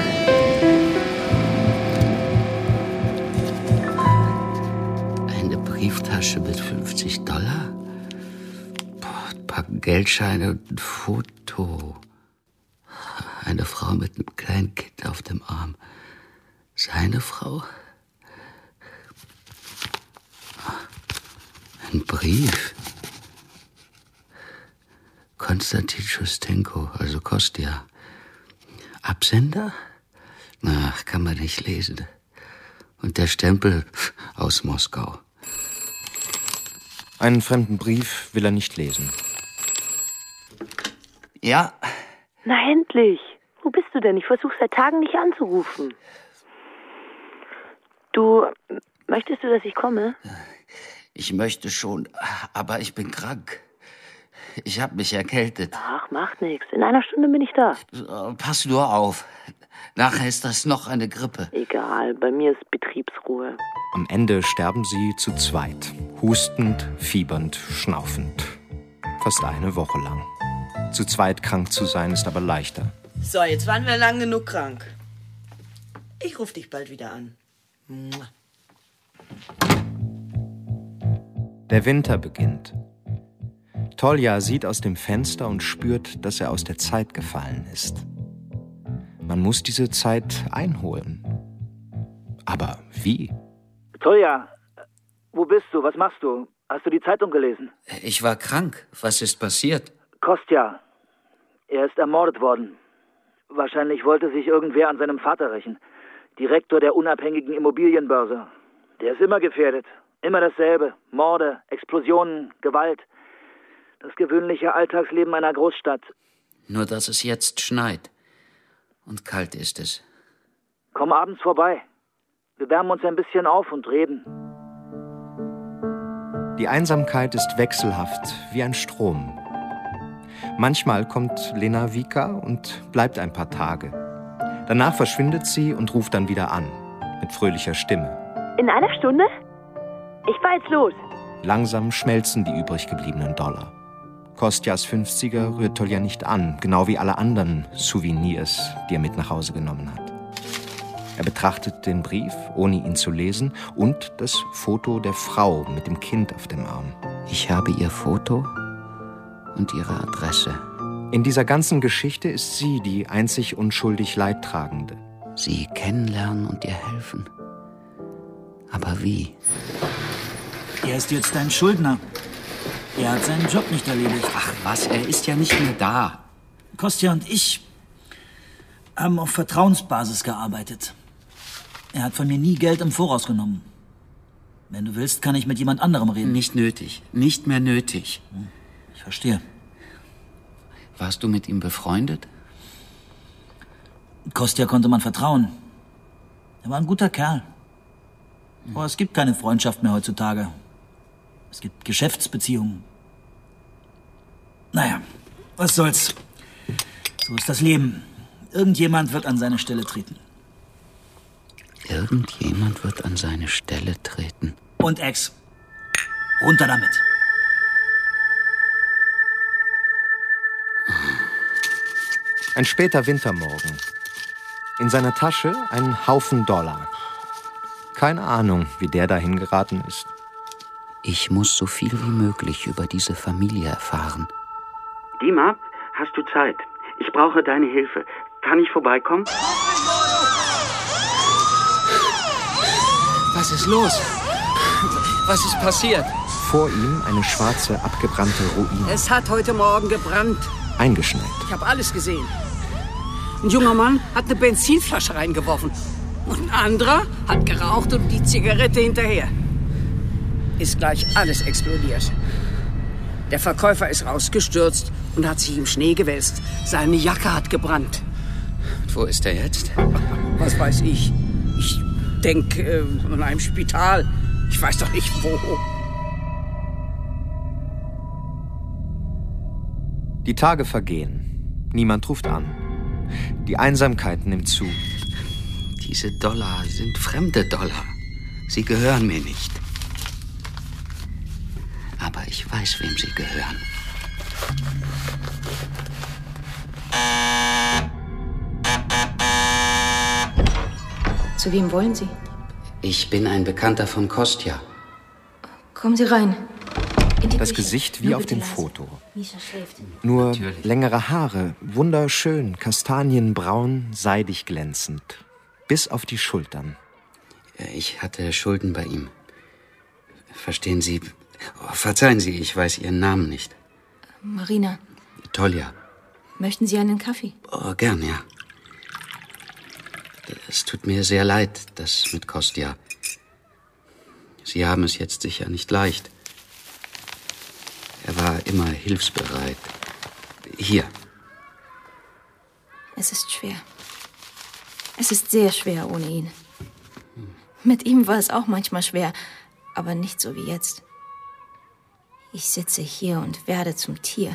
Eine Brieftasche mit $50? Ein paar Geldscheine und ein Foto. Eine Frau mit einem kleinen Kind auf dem Arm. Seine Frau? Ein Brief. Konstantin Schustenko, also Kostja. Absender? Na, kann man nicht lesen. Und der Stempel aus Moskau. Einen fremden Brief will er nicht lesen. Ja? Na endlich. Wo bist du denn? Ich versuche seit Tagen dich anzurufen. Du, möchtest du, dass ich komme? Ich möchte schon, aber ich bin krank. Ich habe mich erkältet. Ach, macht nichts. In einer Stunde bin ich da. Pass nur auf. Nachher ist das noch eine Grippe. Egal, bei mir ist Betriebsruhe. Am Ende sterben sie zu zweit. Hustend, fiebernd, schnaufend. Fast eine Woche lang. Zu zweit krank zu sein, ist aber leichter. So, jetzt waren wir lang genug krank. Ich rufe dich bald wieder an. Der Winter beginnt. Tolja sieht aus dem Fenster und spürt, dass er aus der Zeit gefallen ist. Man muss diese Zeit einholen. Aber wie? Tolja, wo bist du? Was machst du? Hast du die Zeitung gelesen? Ich war krank. Was ist passiert? Kostja. Er ist ermordet worden. Wahrscheinlich wollte sich irgendwer an seinem Vater rächen. Direktor der unabhängigen Immobilienbörse. Der ist immer gefährdet. Immer dasselbe. Morde, Explosionen, Gewalt. Das gewöhnliche Alltagsleben einer Großstadt. Nur, dass es jetzt schneit. Und kalt ist es. Komm abends vorbei. Wir wärmen uns ein bisschen auf und reden. Die Einsamkeit ist wechselhaft wie ein Strom. Manchmal kommt Lena Vika und bleibt ein paar Tage. Danach verschwindet sie und ruft dann wieder an, mit fröhlicher Stimme. In einer Stunde? Ich fahr jetzt los. Langsam schmelzen die übrig gebliebenen $. Kostjas 50er rührt Tolja nicht an, genau wie alle anderen Souvenirs, die er mit nach Hause genommen hat. Er betrachtet den Brief, ohne ihn zu lesen, und das Foto der Frau mit dem Kind auf dem Arm. Ich habe ihr Foto und ihre Adresse. In dieser ganzen Geschichte ist sie die einzig unschuldig Leidtragende. Sie kennenlernen und ihr helfen. Aber wie? Er ist jetzt dein Schuldner. Er hat seinen Job nicht erledigt. Ach was, er ist ja nicht mehr da. Kostja und ich haben auf Vertrauensbasis gearbeitet. Er hat von mir nie Geld im Voraus genommen. Wenn du willst, kann ich mit jemand anderem reden. Nicht nötig. Nicht mehr nötig. Ich verstehe. Warst du mit ihm befreundet? Kostja konnte man vertrauen. Er war ein guter Kerl. Aber es gibt keine Freundschaft mehr heutzutage. Es gibt Geschäftsbeziehungen. Naja, was soll's. So ist das Leben. Irgendjemand wird an seine Stelle treten. Irgendjemand wird an seine Stelle treten. Und Ex. Runter damit. Ein später Wintermorgen. In seiner Tasche ein Haufen $. Keine Ahnung, wie der dahin geraten ist. Ich muss so viel wie möglich über diese Familie erfahren. Dima, hast du Zeit? Ich brauche deine Hilfe. Kann ich vorbeikommen? Was ist los? Was ist passiert? Vor ihm eine schwarze, abgebrannte Ruine. Es hat heute Morgen gebrannt. Eingeschneit. Ich habe alles gesehen. Ein junger Mann hat eine Benzinflasche reingeworfen. Und ein anderer hat geraucht und die Zigarette hinterher. Ist gleich alles explodiert. Der Verkäufer ist rausgestürzt und hat sich im Schnee gewälzt. Seine Jacke hat gebrannt. Wo ist er jetzt? Was weiß ich? Ich denke, in einem Spital. Ich weiß doch nicht, wo. Die Tage vergehen. Niemand ruft an. Die Einsamkeit nimmt zu. Diese Dollar sind fremde Dollar. Sie gehören mir nicht. Aber ich weiß, wem sie gehören. Zu wem wollen Sie? Ich bin ein Bekannter von Kostja. Kommen Sie rein. Das Gesicht wie auf dem Foto. Misha schläft. Nur Natürlich. längere Haare, wunderschön, kastanienbraun, seidig glänzend. Bis auf die Schultern. Ich hatte Schulden bei ihm. Verstehen Sie... Oh, verzeihen Sie, ich weiß Ihren Namen nicht. Marina, Tolja. möchten Sie einen Kaffee? Oh, gern, ja. Es tut mir sehr leid, das mit Kostja. Sie haben es jetzt sicher nicht leicht. Er war immer hilfsbereit. Hier. Es ist schwer. Es ist sehr schwer ohne ihn. Mit ihm war es auch manchmal schwer, aber nicht so wie jetzt. Ich sitze hier und werde zum Tier.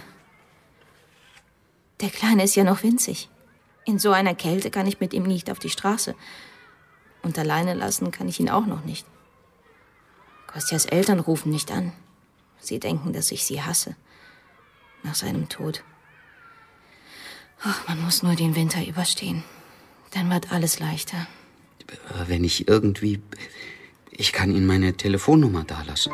Der Kleine ist ja noch winzig. In so einer Kälte kann ich mit ihm nicht auf die Straße. Und alleine lassen kann ich ihn auch noch nicht. Kostjas Eltern rufen nicht an. Sie denken, dass ich sie hasse. Nach seinem Tod. Ach, man muss nur den Winter überstehen. Dann wird alles leichter. Wenn ich irgendwie... Ich kann Ihnen meine Telefonnummer dalassen.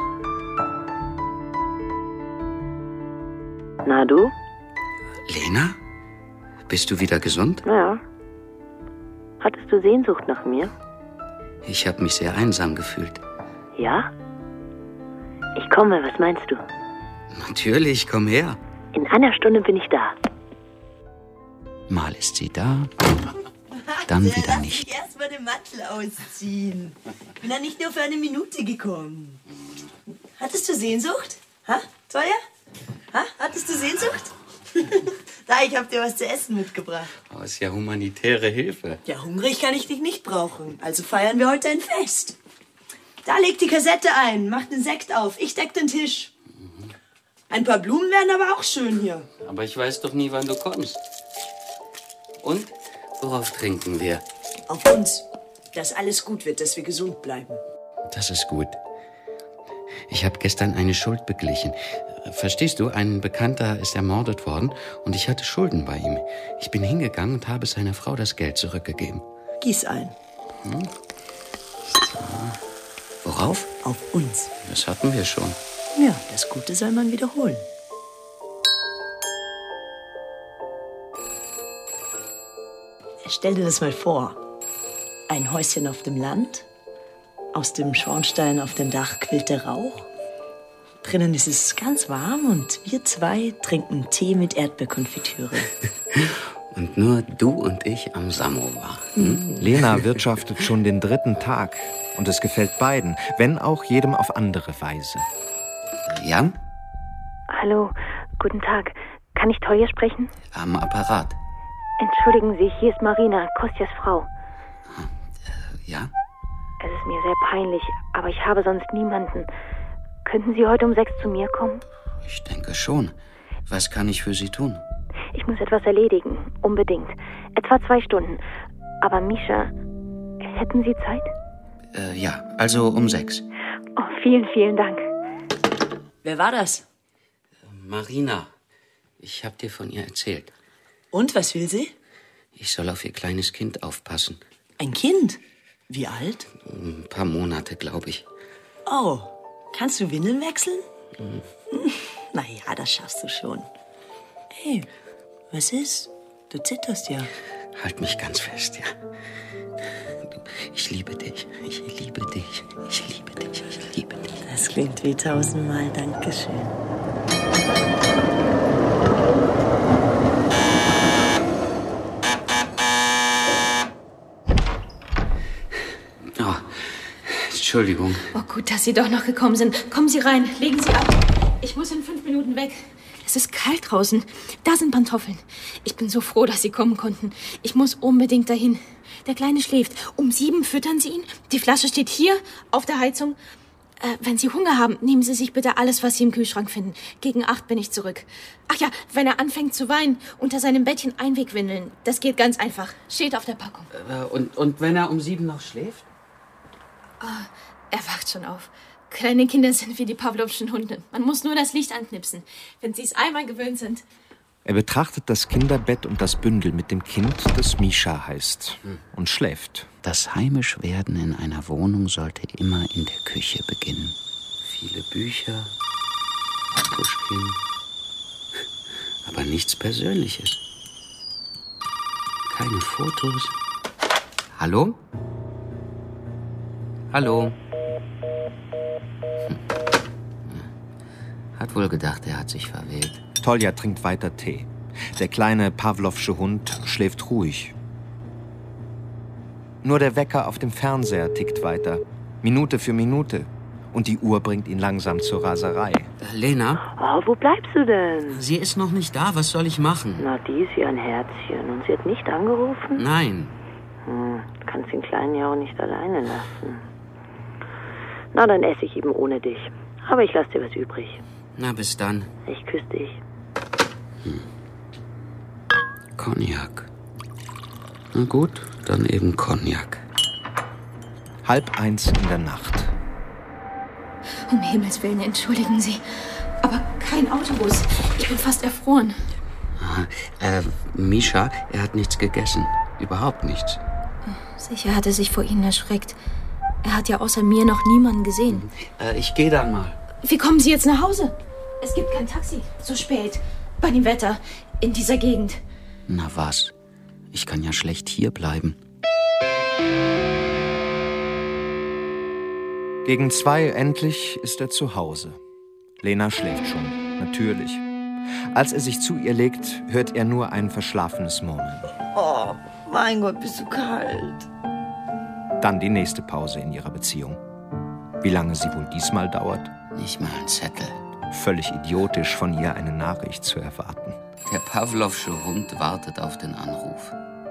Na, du? Lena? Bist du wieder gesund? Ja. Hattest du Sehnsucht nach mir? Ich habe mich sehr einsam gefühlt. Ja? Ich komme, was meinst du? Natürlich, komm her. In einer Stunde bin ich da. Mal ist sie da, dann wieder nicht. Ich erst mal den Mantel ausziehen. Bin ja nicht nur für eine Minute gekommen. Hattest du Sehnsucht? Ha, Tolja? Ha? Hattest du Sehnsucht? Da, ich hab dir was zu essen mitgebracht. Oh, ist ja humanitäre Hilfe. Ja, hungrig kann ich dich nicht brauchen. Also feiern wir heute ein Fest. Da, leg die Kassette ein, mach den Sekt auf. Ich deck den Tisch. Ein paar Blumen wären aber auch schön hier. Aber ich weiß doch nie, wann du kommst. Und? Worauf trinken wir? Auf uns. Dass alles gut wird, dass wir gesund bleiben. Das ist gut. Ich habe gestern eine Schuld beglichen. Verstehst du, ein Bekannter ist ermordet worden und ich hatte Schulden bei ihm. Ich bin hingegangen und habe seiner Frau das Geld zurückgegeben. Gieß ein. So. Worauf? Auf uns. Das hatten wir schon. Ja, das Gute soll man wiederholen. Stell dir das mal vor. Ein Häuschen auf dem Land. Aus dem Schornstein auf dem Dach quillt der Rauch. Drinnen ist es ganz warm und wir zwei trinken Tee mit Erdbeerkonfitüre. Und nur du und ich am Samovar. Lena wirtschaftet schon den 3. Tag. Und es gefällt beiden, wenn auch jedem auf andere Weise. Jan? Hallo, guten Tag. Kann ich Tolja sprechen? Am Apparat. Entschuldigen Sie, hier ist Marina, Kostjas Frau. Ja? Es ist mir sehr peinlich, aber ich habe sonst niemanden. Könnten Sie heute um 6 zu mir kommen? Ich denke schon. Was kann ich für Sie tun? Ich muss etwas erledigen, unbedingt. Etwa 2 Stunden. Aber Misha, hätten Sie Zeit? Ja, also um 6. Oh, vielen, vielen Dank. Wer war das? Marina. Ich habe dir von ihr erzählt. Und, was will sie? Ich soll auf ihr kleines Kind aufpassen. Ein Kind? Wie alt? Ein paar Monate, glaube ich. Oh, kannst du Windeln wechseln? Na ja, das schaffst du schon. Hey, was ist? Du zitterst ja. Halt mich ganz fest, ja. Ich liebe dich. Ich liebe dich. klingt wie 1000-mal Dankeschön. Oh, Entschuldigung. Oh, gut, dass Sie doch noch gekommen sind. Kommen Sie rein, legen Sie ab. Ich muss in 5 Minuten weg. Es ist kalt draußen. Da sind Pantoffeln. Ich bin so froh, dass Sie kommen konnten. Ich muss unbedingt dahin. Der Kleine schläft. Um 7 füttern Sie ihn. Die Flasche steht hier auf der Heizung. Wenn Sie Hunger haben, nehmen Sie sich bitte alles, was Sie im Kühlschrank finden. Gegen 8 bin ich zurück. Ach ja, wenn er anfängt zu weinen, unter seinem Bettchen Einwegwindeln. Das geht ganz einfach. Steht auf der Packung. Und wenn er um 7 noch schläft? Oh, er wacht schon auf. Kleine Kinder sind wie die Pawlowschen Hunde. Man muss nur das Licht anknipsen, wenn sie es einmal gewöhnt sind. Er betrachtet das Kinderbett und das Bündel mit dem Kind, das Mischa heißt, und schläft. Das Heimischwerden in einer Wohnung sollte immer in der Küche beginnen. Viele Bücher, Puschkin, aber nichts Persönliches. Keine Fotos. Hallo? Hallo? Hat wohl gedacht, er hat sich verwählt. Tolja trinkt weiter Tee. Der kleine Pawlowsche Hund schläft ruhig. Nur der Wecker auf dem Fernseher tickt weiter. Minute für Minute. Und die Uhr bringt ihn langsam zur Raserei. Lena? Oh, wo bleibst du denn? Sie ist noch nicht da. Was soll ich machen? Na, die ist ja ein Herzchen. Und sie hat nicht angerufen? Nein. Du kannst den Kleinen ja auch nicht alleine lassen. Na, dann esse ich eben ohne dich. Aber ich lasse dir was übrig. Na, bis dann. Ich küsse dich. Cognac. Na gut, dann eben Cognac. 12:30 in der Nacht. Um Himmels Willen, entschuldigen Sie. Aber kein Autobus. Ich bin fast erfroren. Mischa, er hat nichts gegessen. Überhaupt nichts. Sicher hat er sich vor Ihnen erschreckt. Er hat ja außer mir noch niemanden gesehen. Ich gehe dann mal. Wie kommen Sie jetzt nach Hause? Es gibt kein Taxi. So spät. Bei dem Wetter. In dieser Gegend. Na was? Ich kann ja schlecht hier bleiben. Gegen 2 endlich ist er zu Hause. Lena schläft schon, natürlich. Als er sich zu ihr legt, hört er nur ein verschlafenes Murmeln. Oh, mein Gott, bist du kalt. Dann die nächste Pause in ihrer Beziehung. Wie lange sie wohl diesmal dauert? Nicht mal ein Zettel. Völlig idiotisch, von ihr eine Nachricht zu erwarten. Der Pawlowsche Hund wartet auf den Anruf.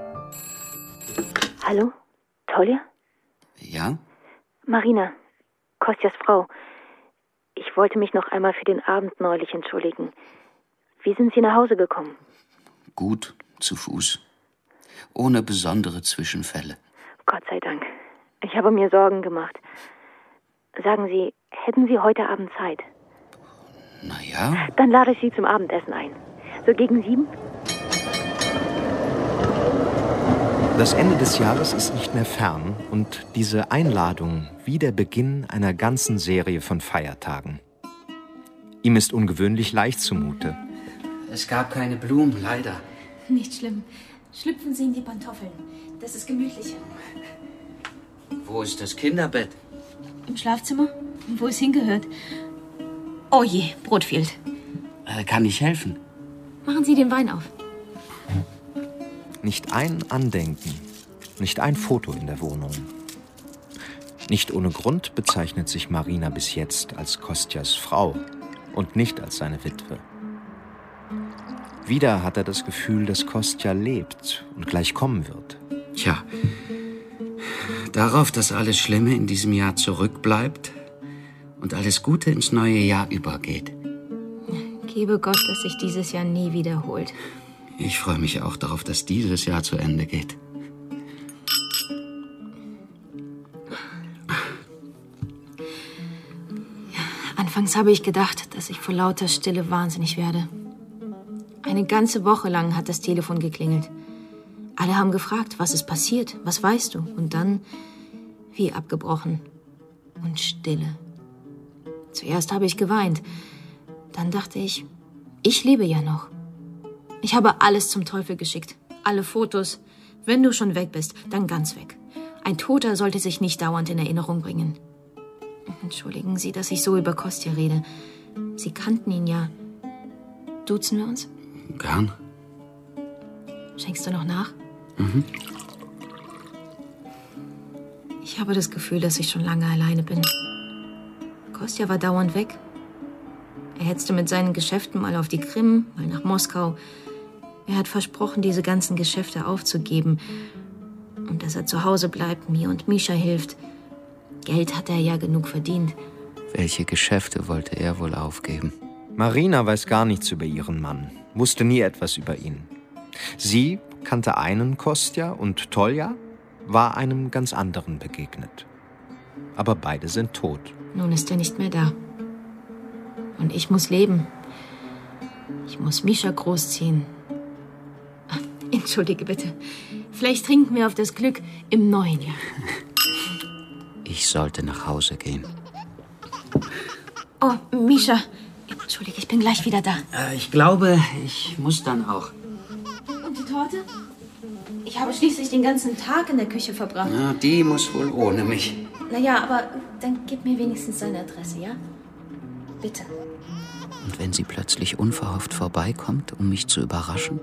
Hallo? Tolja? Ja? Marina, Kostjas Frau. Ich wollte mich noch einmal für den Abend neulich entschuldigen. Wie sind Sie nach Hause gekommen? Gut, zu Fuß. Ohne besondere Zwischenfälle. Gott sei Dank. Ich habe mir Sorgen gemacht. Sagen Sie, hätten Sie heute Abend Zeit? Na ja. Dann lade ich Sie zum Abendessen ein. So gegen 7? Das Ende des Jahres ist nicht mehr fern und diese Einladung wie der Beginn einer ganzen Serie von Feiertagen. Ihm ist ungewöhnlich leicht zumute. Es gab keine Blumen, leider. Nicht schlimm. Schlüpfen Sie in die Pantoffeln. Das ist gemütlicher. Wo ist das Kinderbett? Im Schlafzimmer? Wo es hingehört. Oh je, Brot fehlt. Kann ich helfen? Machen Sie den Wein auf. Nicht ein Andenken, nicht ein Foto in der Wohnung. Nicht ohne Grund bezeichnet sich Marina bis jetzt als Kostjas Frau und nicht als seine Witwe. Wieder hat er das Gefühl, dass Kostja lebt und gleich kommen wird. Tja, darauf, dass alles Schlimme in diesem Jahr zurückbleibt und alles Gute ins neue Jahr übergeht. Gebe Gott, dass sich dieses Jahr nie wiederholt. Ich freue mich auch darauf, dass dieses Jahr zu Ende geht. Anfangs habe ich gedacht, dass ich vor lauter Stille wahnsinnig werde. Eine ganze Woche lang hat das Telefon geklingelt. Alle haben gefragt, was ist passiert, was weißt du? Und dann wie abgebrochen und Stille. Zuerst habe ich geweint. Dann dachte ich, ich lebe ja noch. Ich habe alles zum Teufel geschickt. Alle Fotos. Wenn du schon weg bist, dann ganz weg. Ein Toter sollte sich nicht dauernd in Erinnerung bringen. Entschuldigen Sie, dass ich so über Kostja rede. Sie kannten ihn ja. Duzen wir uns? Gern. Schenkst du noch nach? Mhm. Ich habe das Gefühl, dass ich schon lange alleine bin. Kostja war dauernd weg. Er hetzte mit seinen Geschäften mal auf die Krim, mal nach Moskau. Er hat versprochen, diese ganzen Geschäfte aufzugeben. Und dass er zu Hause bleibt, mir und Mischa hilft. Geld hat er ja genug verdient. Welche Geschäfte wollte er wohl aufgeben? Marina weiß gar nichts über ihren Mann, wusste nie etwas über ihn. Sie kannte einen Kostja und Tolja war einem ganz anderen begegnet. Aber beide sind tot. Nun ist er nicht mehr da. Und ich muss leben. Ich muss Mischa großziehen. Ach, entschuldige bitte. Vielleicht trinken wir auf das Glück im neuen Jahr. Ich sollte nach Hause gehen. Oh, Mischa. Entschuldige, ich bin gleich wieder da. Ich glaube, ich muss dann auch. Und die Torte? Ich habe schließlich den ganzen Tag in der Küche verbracht. Na, die muss wohl ohne mich. Naja, aber dann gib mir wenigstens seine Adresse, ja? Bitte. Und wenn sie plötzlich unverhofft vorbeikommt, um mich zu überraschen?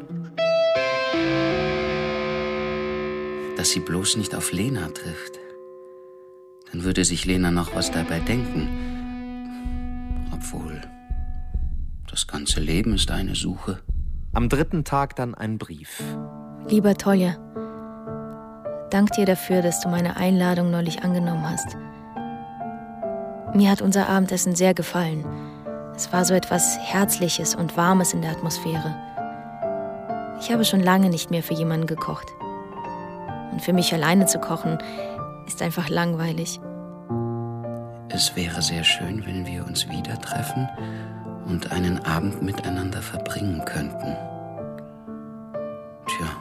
Dass sie bloß nicht auf Lena trifft. Dann würde sich Lena noch was dabei denken. Obwohl, das ganze Leben ist eine Suche. Am 3. Tag dann ein Brief. Lieber Tolja, dank dir dafür, dass du meine Einladung neulich angenommen hast. Mir hat unser Abendessen sehr gefallen. Es war so etwas Herzliches und Warmes in der Atmosphäre. Ich habe schon lange nicht mehr für jemanden gekocht. Und für mich alleine zu kochen, ist einfach langweilig. Es wäre sehr schön, wenn wir uns wieder treffen und einen Abend miteinander verbringen könnten. Tja,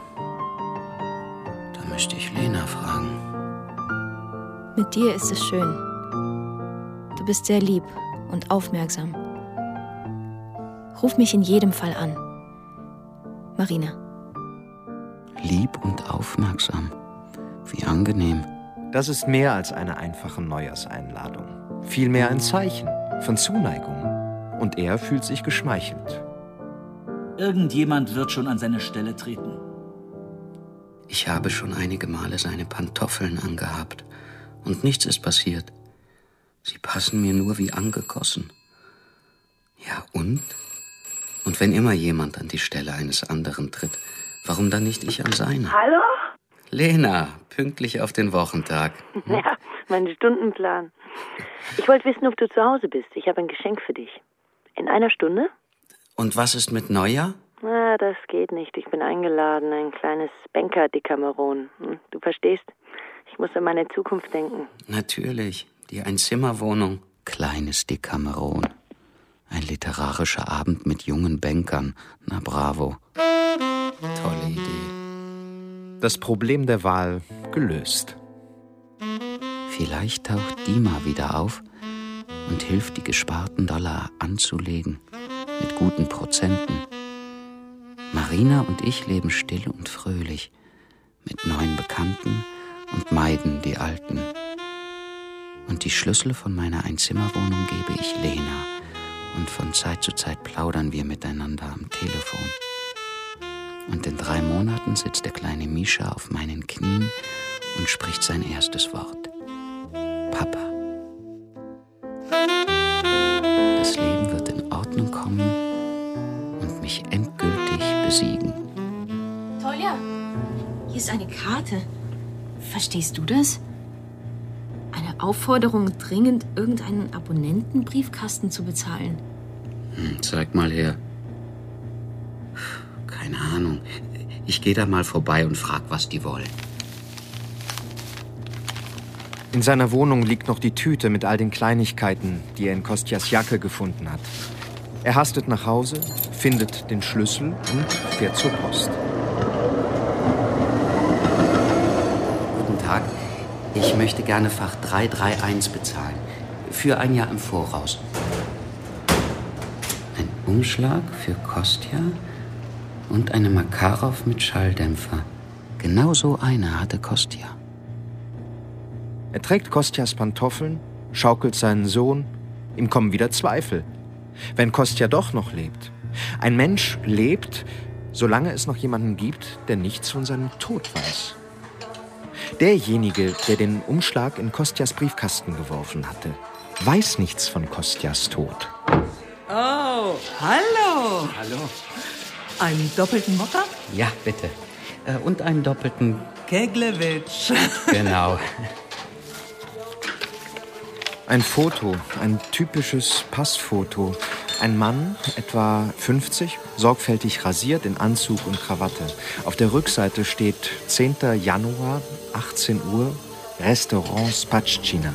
da müsste ich Lena fragen. Mit dir ist es schön. Du bist sehr lieb und aufmerksam. Ruf mich in jedem Fall an. Marina. Lieb und aufmerksam. Wie angenehm. Das ist mehr als eine einfache Neujahrseinladung. Vielmehr ein Zeichen von Zuneigung. Und er fühlt sich geschmeichelt. Irgendjemand wird schon an seine Stelle treten. Ich habe schon einige Male seine Pantoffeln angehabt. Und nichts ist passiert. Sie passen mir nur wie angegossen. Ja, und? Und wenn immer jemand an die Stelle eines anderen tritt, warum dann nicht ich an seine? Hallo? Lena, pünktlich auf den Wochentag. Ja, mein Stundenplan. Ich wollte wissen, ob du zu Hause bist. Ich habe ein Geschenk für dich. In einer Stunde? Und was ist mit Neujahr? Na, das geht nicht. Ich bin eingeladen. Ein kleines Banker-Decameron. Du verstehst? Ich muss an meine Zukunft denken. Natürlich. Die Einzimmerwohnung. Kleines Decameron. Ein literarischer Abend mit jungen Bankern. Na bravo. Tolle Idee. Das Problem der Wahl gelöst. Vielleicht taucht Dima wieder auf und hilft, die gesparten Dollar anzulegen. Mit guten Prozenten. Marina und ich leben still und fröhlich. Mit neuen Bekannten und meiden die alten. Und die Schlüssel von meiner Einzimmerwohnung gebe ich Lena. Und von Zeit zu Zeit plaudern wir miteinander am Telefon. Und in 3 Monaten sitzt der kleine Mischa auf meinen Knien und spricht sein erstes Wort. Papa. Das Leben wird in Ordnung kommen und mich endgültig besiegen. Tolja, hier ist eine Karte. Verstehst du das? Eine Aufforderung, dringend irgendeinen Abonnentenbriefkasten zu bezahlen. Zeig mal her. Keine Ahnung. Ich gehe da mal vorbei und frag, was die wollen. In seiner Wohnung liegt noch die Tüte mit all den Kleinigkeiten, die er in Kostjas Jacke gefunden hat. Er hastet nach Hause, findet den Schlüssel und fährt zur Post. Guten Tag. Ich möchte gerne Fach 331 bezahlen. Für ein Jahr im Voraus. Ein Umschlag für Kostja und eine Makarow mit Schalldämpfer. Genau so eine hatte Kostja. Er trägt Kostjas Pantoffeln schaukelt seinen Sohn, ihm kommen wieder Zweifel. Wenn Kostja doch noch lebt. Ein Mensch lebt, solange es noch jemanden gibt, der nichts von seinem Tod weiß. Derjenige, der den Umschlag in Kostjas Briefkasten geworfen hatte, weiß nichts von Kostjas Tod. Oh, hallo. Hallo. Einen doppelten Mokka? Ja, bitte. Und einen doppelten... Keglewitsch. Genau. Ein Foto, ein typisches Passfoto. Ein Mann, etwa 50, sorgfältig rasiert in Anzug und Krawatte. Auf der Rückseite steht 10. Januar, 18 Uhr, Restaurant Spatschina.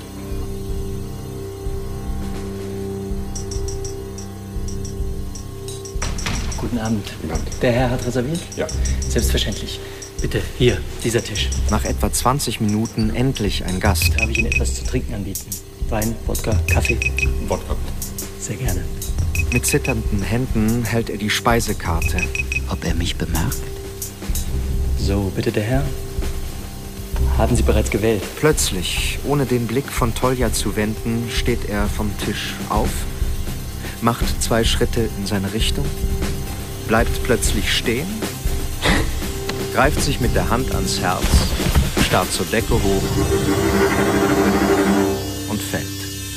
Guten Abend. Der Herr hat reserviert? Ja. Selbstverständlich. Bitte, hier, dieser Tisch. Nach etwa 20 Minuten endlich ein Gast. Darf ich Ihnen etwas zu trinken anbieten? Wein, Wodka, Kaffee? Wodka. Sehr gerne. Mit zitternden Händen hält er die Speisekarte. Ob er mich bemerkt? So, bitte der Herr. Haben Sie bereits gewählt? Plötzlich, ohne den Blick von Tolja zu wenden, steht er vom Tisch auf, macht 2 Schritte in seine Richtung, bleibt plötzlich stehen, greift sich mit der Hand ans Herz, starrt zur Decke hoch und fällt.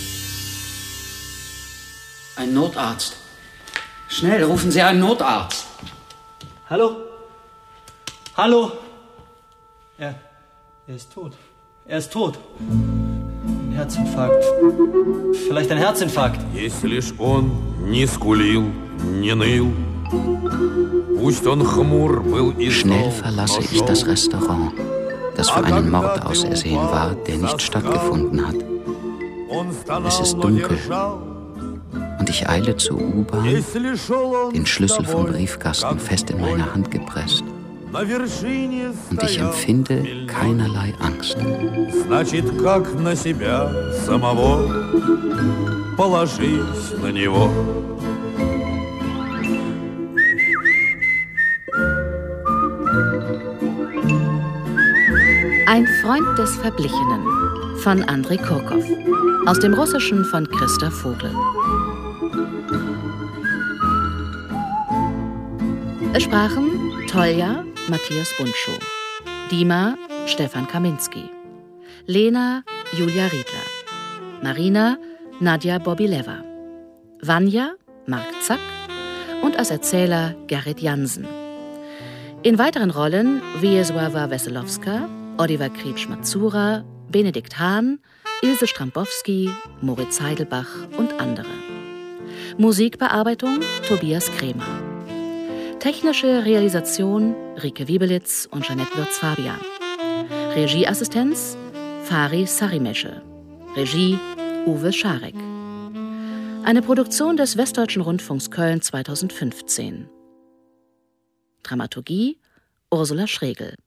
Ein Notarzt. Schnell, rufen Sie einen Notarzt. Hallo? Hallo? Er ist tot. Er ist tot. Ein Herzinfarkt. Vielleicht ein Herzinfarkt. Если лишь он не скулил, не ныл, пусть он хмур был и Schnell verlasse ich das Restaurant, das für einen Mord ausersehen war, der nicht stattgefunden hat. Es ist dunkel und ich eile zur U-Bahn, den Schlüssel vom Briefkasten fest in meine Hand gepresst. Und ich empfinde keinerlei Angst. Значит, как на себя самого, положись на него. Ein Freund des Verblichenen von Andrei Kurkow. Aus dem Russischen von Christa Vogel. Es sprachen Tolja, Matthias Bundschuh, Dima, Stefan Kaminski, Lena, Julia Riedler, Marina, Nadja Bobileva, Vanja, Mark Zack und als Erzähler Gerrit Jansen. In weiteren Rollen Wiesława Weselowska, Oliver Krietsch-Mazura, Benedikt Hahn, Ilse Strambowski, Moritz Heidelbach und andere. Musikbearbeitung Tobias Kremer. Technische Realisation Rike Wiebelitz und Jeanette Würz-Fabian. Regieassistenz Fari Sarimesche. Regie Uwe Scharek. Eine Produktion des Westdeutschen Rundfunks Köln 2015. Dramaturgie Ursula Schregel.